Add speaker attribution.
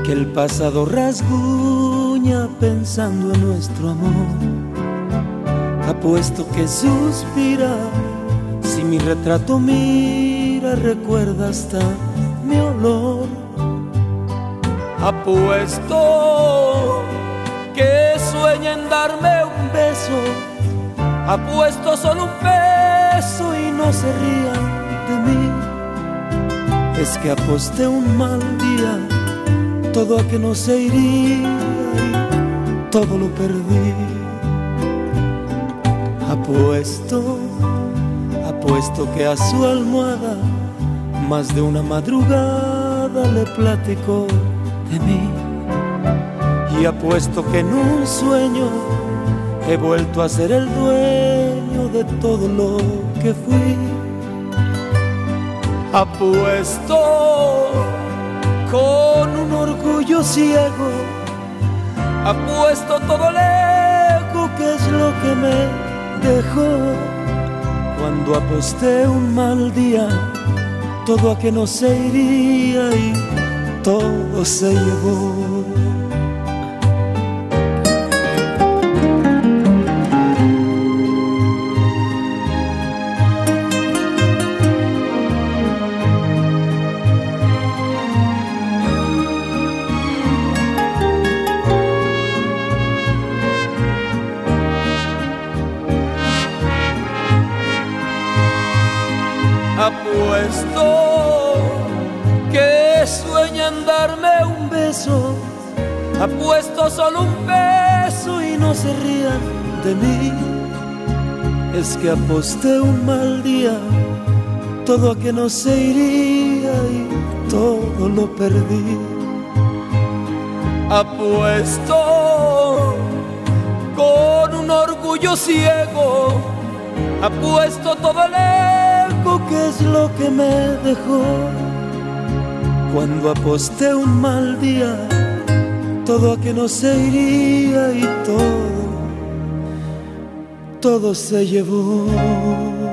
Speaker 1: que el pasado rasguña pensando en nuestro amor. Apuesto que suspira, si mi retrato mira, recuerda hasta mi olor. Apuesto que sueña en darme un beso, apuesto solo un beso y no se rían de mí. Es que aposté un mal día, todo a que no se iría y todo lo perdí. Apuesto que a su almohada más de una madrugada le platicó de mí. Y apuesto que en un sueño he vuelto a ser el dueño de todo lo que fui. Apuesto con un orgullo ciego, apuesto todo el ego que es lo que me dejó. Cuando aposté un mal día, todo a que no se iría y todo se llevó. Apuesto que sueñan darme un beso, apuesto solo un beso y no se rían de mí. Es que aposté un mal día, todo a que no se iría y todo lo perdí. Apuesto con un orgullo ciego, apuesto todo el ego que es lo que me dejó. Cuando aposté un mal día, todo a que no se iría y todo se llevó.